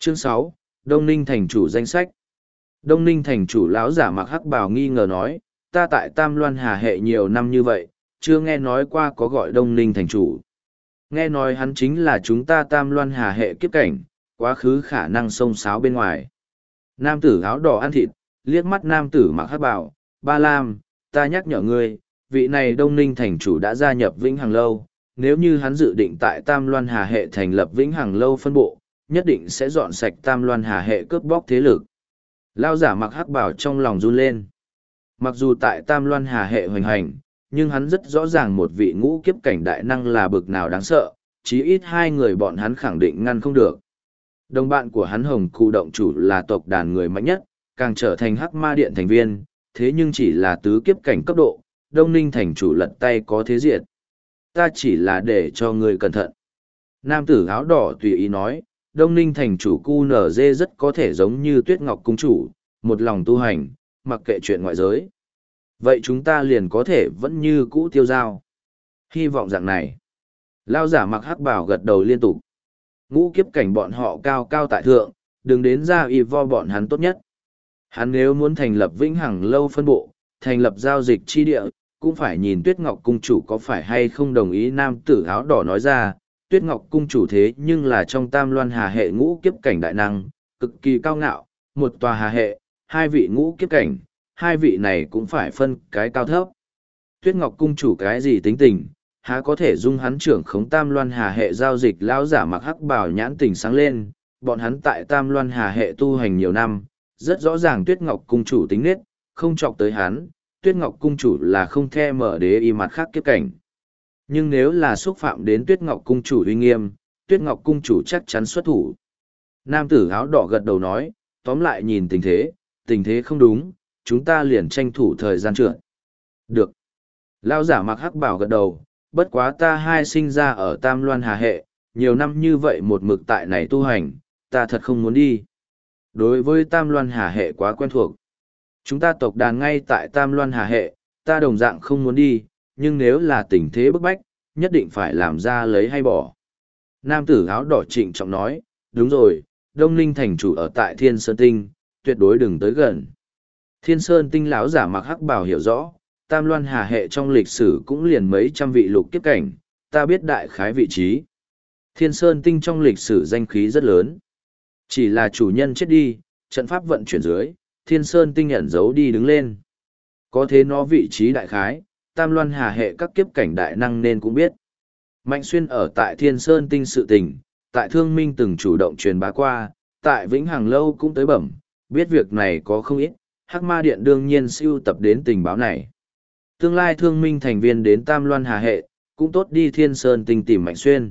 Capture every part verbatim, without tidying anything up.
Chương sáu, Đông Ninh thành chủ danh sách. Đông Ninh thành chủ lão giả mặc hắc bào nghi ngờ nói, ta tại Tam Loan Hà hệ nhiều năm như vậy, chưa nghe nói qua có gọi Đông Ninh thành chủ. Nghe nói hắn chính là chúng ta Tam Loan Hà hệ kiếp cảnh, quá khứ khả năng xông xáo bên ngoài. Nam tử áo đỏ ăn thịt, liếc mắt nam tử mặc hắc bào, Ba Lam, ta nhắc nhở ngươi, vị này Đông Ninh thành chủ đã gia nhập Vĩnh Hằng Lâu, nếu như hắn dự định tại Tam Loan Hà hệ thành lập Vĩnh Hằng Lâu phân bộ, nhất định sẽ dọn sạch Tam Loan Hà hệ cướp bóc thế lực. Lao giả mặc hắc bào trong lòng run lên. Mặc dù tại Tam Loan Hà hệ hoành hành, nhưng hắn rất rõ ràng một vị ngũ kiếp cảnh đại năng là bực nào đáng sợ, chí ít hai người bọn hắn khẳng định ngăn không được. Đồng bạn của hắn Hồng Cụ động chủ là tộc đàn người mạnh nhất, càng trở thành Hắc Ma Điện thành viên, thế nhưng chỉ là tứ kiếp cảnh cấp độ, Đông Ninh thành chủ lật tay có thế diệt. Ta chỉ là để cho người cẩn thận. Nam tử áo đỏ tùy ý nói, Đông Ninh thành chủ cu nở dê rất có thể giống như Tuyết Ngọc cung chủ, một lòng tu hành, mặc kệ chuyện ngoại giới. Vậy chúng ta liền có thể vẫn như cũ tiêu giao. Hy vọng dạng này. Lao giả mặc hắc bảo gật đầu liên tục. Ngũ kiếp cảnh bọn họ cao cao tại thượng, đừng đến ra y vo bọn hắn tốt nhất. Hắn nếu muốn thành lập Vĩnh Hằng Lâu phân bộ, thành lập giao dịch chi địa, cũng phải nhìn Tuyết Ngọc cung chủ có phải hay không đồng ý. Nam tử áo đỏ nói ra, Tuyết Ngọc cung chủ thế nhưng là trong Tam Loan Hà hệ ngũ kiếp cảnh đại năng, cực kỳ cao ngạo, một tòa hà hệ, hai vị ngũ kiếp cảnh, hai vị này cũng phải phân cái cao thấp. Tuyết Ngọc cung chủ cái gì tính tình, há có thể dung hắn trưởng khống Tam Loan Hà hệ giao dịch. Lão giả mặc hắc bào nhãn tình sáng lên, bọn hắn tại Tam Loan Hà hệ tu hành nhiều năm, rất rõ ràng Tuyết Ngọc cung chủ tính nết, không chọc tới hắn, Tuyết Ngọc cung chủ là không the mở đế y mặt khác kiếp cảnh. Nhưng nếu là xúc phạm đến Tuyết Ngọc cung chủ uy nghiêm, Tuyết Ngọc cung chủ chắc chắn xuất thủ. Nam tử áo đỏ gật đầu nói, tóm lại nhìn tình thế, tình thế không đúng, chúng ta liền tranh thủ thời gian trượt. Được. Lão giả mặc hắc bảo gật đầu, bất quá ta hai sinh ra ở Tam Loan Hà hệ, nhiều năm như vậy một mực tại này tu hành, ta thật không muốn đi. Đối với Tam Loan Hà hệ quá quen thuộc. Chúng ta tộc đàn ngay tại Tam Loan Hà hệ, ta đồng dạng không muốn đi, nhưng nếu là tình thế bức bách, nhất định phải làm ra lấy hay bỏ. Nam tử áo đỏ trịnh trọng nói, đúng rồi, Đông Ninh thành chủ ở tại Thiên Sơn Tinh, tuyệt đối đừng tới gần. Thiên Sơn Tinh lão giả mặc hắc bào hiểu rõ, Tam Loan Hà hệ trong lịch sử cũng liền mấy trăm vị lục kiếp cảnh, ta biết đại khái vị trí. Thiên Sơn Tinh trong lịch sử danh khí rất lớn. Chỉ là chủ nhân chết đi, trận pháp vận chuyển dưới, Thiên Sơn Tinh ẩn giấu đi đứng lên. Có thế nó vị trí đại khái, Tam Loan Hà hệ các kiếp cảnh đại năng nên cũng biết. Mạnh Xuyên ở tại Thiên Sơn Tinh sự tình, tại Thương Minh từng chủ động truyền bá qua, tại Vĩnh Hằng Lâu cũng tới bẩm, biết việc này có không ít, Hắc Ma Điện đương nhiên siêu tập đến tình báo này. Tương lai Thương Minh thành viên đến Tam Loan Hà hệ, cũng tốt đi Thiên Sơn Tinh tìm Mạnh Xuyên.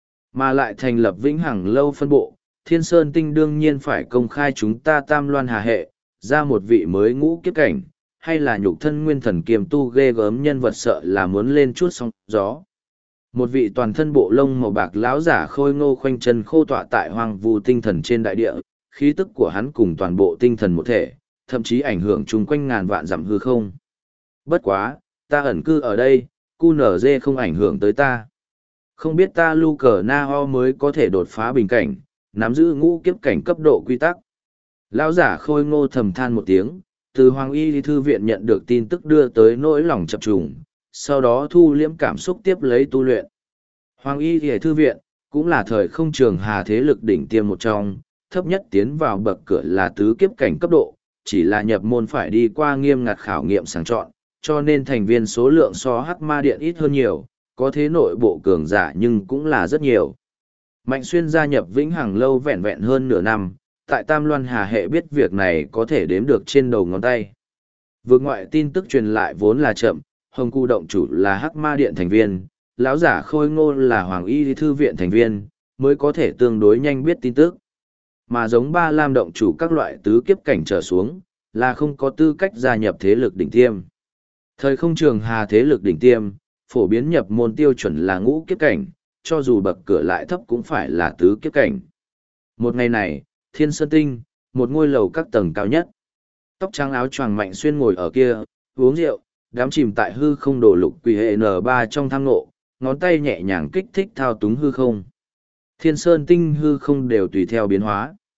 Mà lại thành lập Vĩnh Hằng Lâu phân bộ, Thiên Sơn Tinh đương nhiên phải công khai chúng ta Tam Loan Hà hệ, ra một vị mới ngũ kiếp cảnh, hay là nhục thân nguyên thần kiềm tu ghê gớm nhân vật sợ là muốn lên chút sóng gió. Một vị toàn thân bộ lông màu bạc lão giả khôi ngô khoanh chân khô tọa tại hoang vu tinh thần trên đại địa, khí tức của hắn cùng toàn bộ tinh thần một thể, thậm chí ảnh hưởng chung quanh ngàn vạn dặm hư không. Bất quá, ta ẩn cư ở đây, cu nở dê không ảnh hưởng tới ta. Không biết ta lu cờ na ho mới có thể đột phá bình cảnh, nắm giữ ngũ kiếp cảnh cấp độ quy tắc. Lão giả khôi ngô thầm than một tiếng, từ Hoàng Y Thư viện nhận được tin tức đưa tới nỗi lòng chập trùng, sau đó thu liễm cảm xúc tiếp lấy tu luyện. Hoàng Y Thư viện cũng là thời không trường hà thế lực đỉnh tiêm một trong, thấp nhất tiến vào bậc cửa là tứ kiếp cảnh cấp độ, chỉ là nhập môn phải đi qua nghiêm ngặt khảo nghiệm sàng chọn, cho nên thành viên số lượng so Hắc Ma Điện ít hơn nhiều, có thế nội bộ cường giả nhưng cũng là rất nhiều. Mạnh Xuyên gia nhập Vĩnh Hằng Lâu vẹn vẹn hơn nửa năm, tại Tam Loan Hà hệ biết việc này có thể đếm được trên đầu ngón tay. Vượt ngoại tin tức truyền lại vốn là chậm, Hồng Cụ động chủ là Hắc Ma Điện thành viên, lão giả Khôi Ngô là Hoàng Y Thư viện thành viên, mới có thể tương đối nhanh biết tin tức. Mà giống Ba Lam động chủ các loại tứ kiếp cảnh trở xuống, là không có tư cách gia nhập thế lực đỉnh tiêm. Thời không trường hà thế lực đỉnh tiêm, phổ biến nhập môn tiêu chuẩn là ngũ kiếp cảnh, cho dù bậc cửa lại thấp cũng phải là tứ kiếp cảnh. Một ngày này, Thiên Sơn Tinh, một ngôi lầu các tầng cao nhất. Tóc trắng áo choàng Mạnh Xuyên ngồi ở kia, uống rượu, đám chìm tại hư không đổ lục quỷ hệ N ba trong thang ngộ, ngón tay nhẹ nhàng kích thích thao túng hư không. Thiên Sơn Tinh hư không đều tùy theo biến hóa.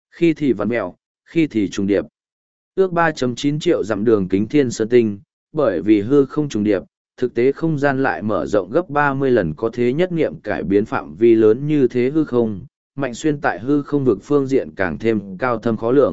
Khi thì vặn mẹo, khi thì trùng điệp. Ước ba phẩy chín triệu dặm đường kính thiên sơn tinh, bởi vì hư không trùng điệp, thực tế không gian lại mở rộng gấp ba mươi lần, có thế nhất nghiệm cải biến phạm vi lớn như thế hư không, Mạnh Xuyên tại hư không vực phương diện càng thêm cao thâm khó lường.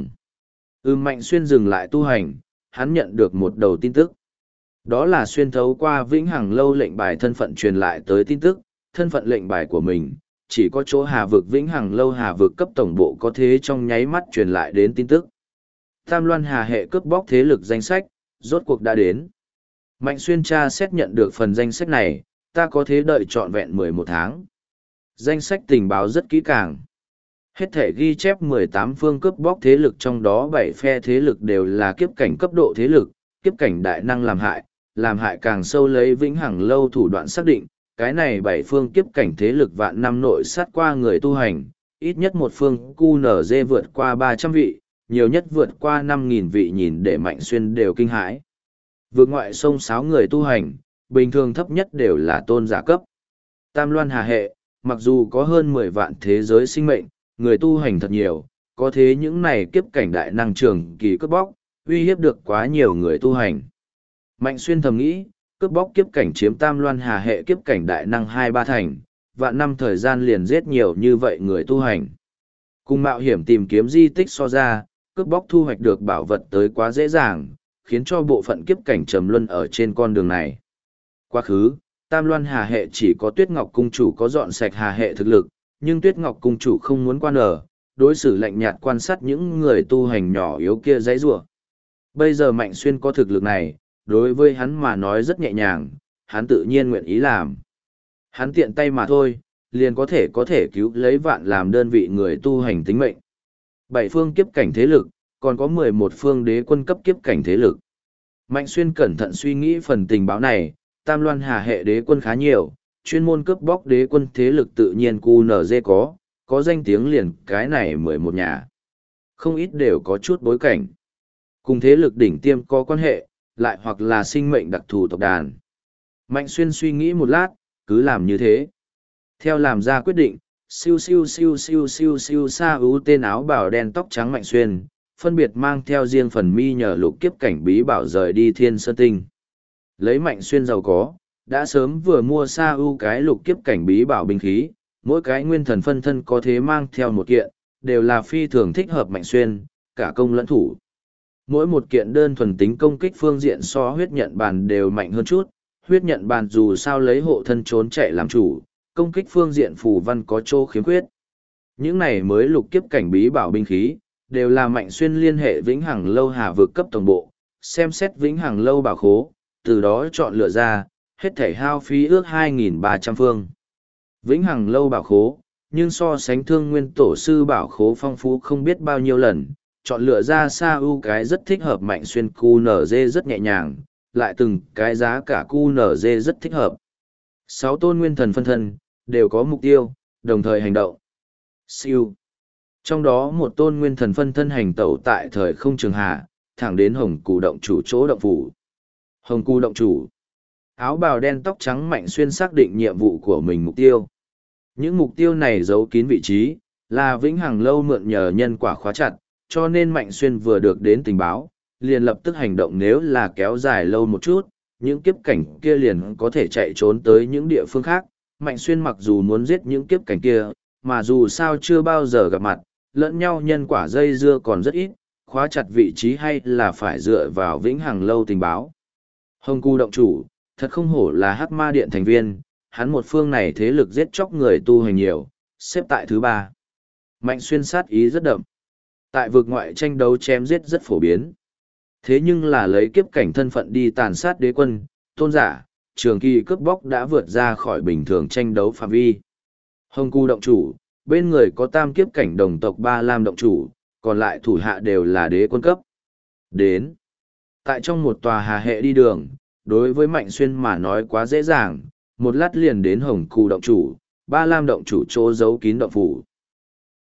Ừ, Mạnh Xuyên dừng lại tu hành, hắn nhận được một đầu tin tức. Đó là xuyên thấu qua vĩnh hằng lâu lệnh bài thân phận truyền lại tới tin tức, thân phận lệnh bài của mình, chỉ có chỗ hà vực vĩnh hằng lâu hà vực cấp tổng bộ có thế trong nháy mắt truyền lại đến tin tức. Tam Loan Hà hệ cướp bóc thế lực danh sách, rốt cuộc đã đến. Mạnh Xuyên tra xét nhận được phần danh sách này, ta có thế đợi trọn vẹn mười một tháng. Danh sách tình báo rất kỹ càng. Hết thể ghi chép mười tám phương cướp bóc thế lực, trong đó bảy phe thế lực đều là kiếp cảnh cấp độ thế lực, kiếp cảnh đại năng làm hại, làm hại càng sâu lấy vĩnh hằng lâu thủ đoạn xác định, cái này bảy phương kiếp cảnh thế lực vạn năm nội sát qua người tu hành, ít nhất một phương cu nở dê vượt qua ba trăm vị, nhiều nhất vượt qua năm nghìn vị, nhìn để Mạnh Xuyên đều kinh hãi. Vượt ngoại sông sáu người tu hành, bình thường thấp nhất đều là tôn giả cấp. Tam Loan Hà hệ, mặc dù có hơn mười vạn thế giới sinh mệnh, người tu hành thật nhiều, có thế những này kiếp cảnh đại năng trường kỳ cướp bóc, uy hiếp được quá nhiều người tu hành. Mạnh Xuyên thầm nghĩ, cướp bóc kiếp cảnh chiếm Tam Loan Hà hệ kiếp cảnh đại năng hai ba thành, vạn năm thời gian liền giết nhiều như vậy người tu hành. Cùng mạo hiểm tìm kiếm di tích so ra, cướp bóc thu hoạch được bảo vật tới quá dễ dàng, khiến cho bộ phận kiếp cảnh trầm luân ở trên con đường này. Quá khứ, Tam Loan Hà hệ chỉ có Tuyết Ngọc Cung chủ có dọn sạch Hà hệ thực lực, nhưng Tuyết Ngọc Cung chủ không muốn quan ở, đối xử lạnh nhạt quan sát những người tu hành nhỏ yếu kia dãy rủa. Bây giờ Mạnh Xuyên có thực lực này, đối với hắn mà nói rất nhẹ nhàng, hắn tự nhiên nguyện ý làm. Hắn tiện tay mà thôi, liền có thể có thể cứu lấy vạn làm đơn vị người tu hành tính mệnh. Bảy phương kiếp cảnh thế lực, còn có mười một phương đế quân cấp kiếp cảnh thế lực. Mạnh Xuyên cẩn thận suy nghĩ phần tình báo này, Tam Loan Hà hệ đế quân khá nhiều, chuyên môn cướp bóc đế quân thế lực tự nhiên cu nở dê có, có danh tiếng liền cái này mười một nhà. Không ít đều có chút bối cảnh. Cùng thế lực đỉnh tiêm có quan hệ, lại hoặc là sinh mệnh đặc thù tộc đàn. Mạnh Xuyên suy nghĩ một lát, cứ làm như thế. Theo làm ra quyết định, siêu siêu siêu siêu siêu siêu xa ưu tên áo bào đen tóc trắng Mạnh Xuyên, phân biệt mang theo riêng phần mi nhờ lục kiếp cảnh bí bảo rời đi Thiên Sơn Tinh. Lấy Mạnh Xuyên giàu có, đã sớm vừa mua xa ưu cái lục kiếp cảnh bí bảo binh khí, mỗi cái nguyên thần phân thân có thế mang theo một kiện, đều là phi thường thích hợp Mạnh Xuyên, cả công lẫn thủ. Mỗi một kiện đơn thuần tính công kích phương diện so huyết nhận bàn đều mạnh hơn chút, huyết nhận bàn dù sao lấy hộ thân trốn chạy làm chủ, công kích phương diện phù văn có chỗ khiếm khuyết. Những này mới lục kiếp cảnh bí bảo binh khí, đều là Mạnh Xuyên liên hệ vĩnh hằng lâu hà vực cấp tổng bộ, xem xét vĩnh hằng lâu bảo khố, từ đó chọn lựa ra, hết thảy hao phí ước hai nghìn ba trăm phương. Vĩnh hằng lâu bảo khố, nhưng so sánh thương nguyên tổ sư bảo khố phong phú không biết bao nhiêu lần, chọn lựa ra sa ưu cái rất thích hợp Mạnh Xuyên, cu nở dê rất nhẹ nhàng, lại từng cái giá cả cu nở dê rất thích hợp. Sáu tôn nguyên thần phân thân, đều có mục tiêu, đồng thời hành động. Siêu. Trong đó một tôn nguyên thần phân thân hành tẩu tại thời không trường hạ, thẳng đến Hồng Cù động chủ chỗ động phủ. Hồng Cù động chủ. Áo bào đen tóc trắng Mạnh Xuyên xác định nhiệm vụ của mình mục tiêu. Những mục tiêu này giấu kín vị trí, là vĩnh hằng lâu mượn nhờ nhân quả khóa chặt, cho nên Mạnh Xuyên vừa được đến tình báo, liền lập tức hành động. Nếu là kéo dài lâu một chút, những kiếp cảnh kia liền có thể chạy trốn tới những địa phương khác. Mạnh Xuyên mặc dù muốn giết những kiếp cảnh kia, mà dù sao chưa bao giờ gặp mặt, lẫn nhau nhân quả dây dưa còn rất ít, khóa chặt vị trí hay là phải dựa vào vĩnh hằng lâu tình báo. Hồng Cù động chủ, thật không hổ là Hắc Ma Điện thành viên, hắn một phương này thế lực giết chóc người tu hành nhiều, xếp tại thứ ba. Mạnh Xuyên sát ý rất đậm. Tại vực ngoại tranh đấu chém giết rất phổ biến. Thế nhưng là lấy kiếp cảnh thân phận đi tàn sát đế quân, tôn giả, trường kỳ cướp bóc đã vượt ra khỏi bình thường tranh đấu phạm vi. Hồng Cù động chủ, bên người có tam kiếp cảnh đồng tộc Ba Lam động chủ, còn lại thủ hạ đều là đế quân cấp. Đến. Tại trong một tòa hà hệ đi đường, đối với Mạnh Xuyên mà nói quá dễ dàng, một lát liền đến Hồng Cù động chủ, Ba Lam động chủ chỗ giấu kín động phủ.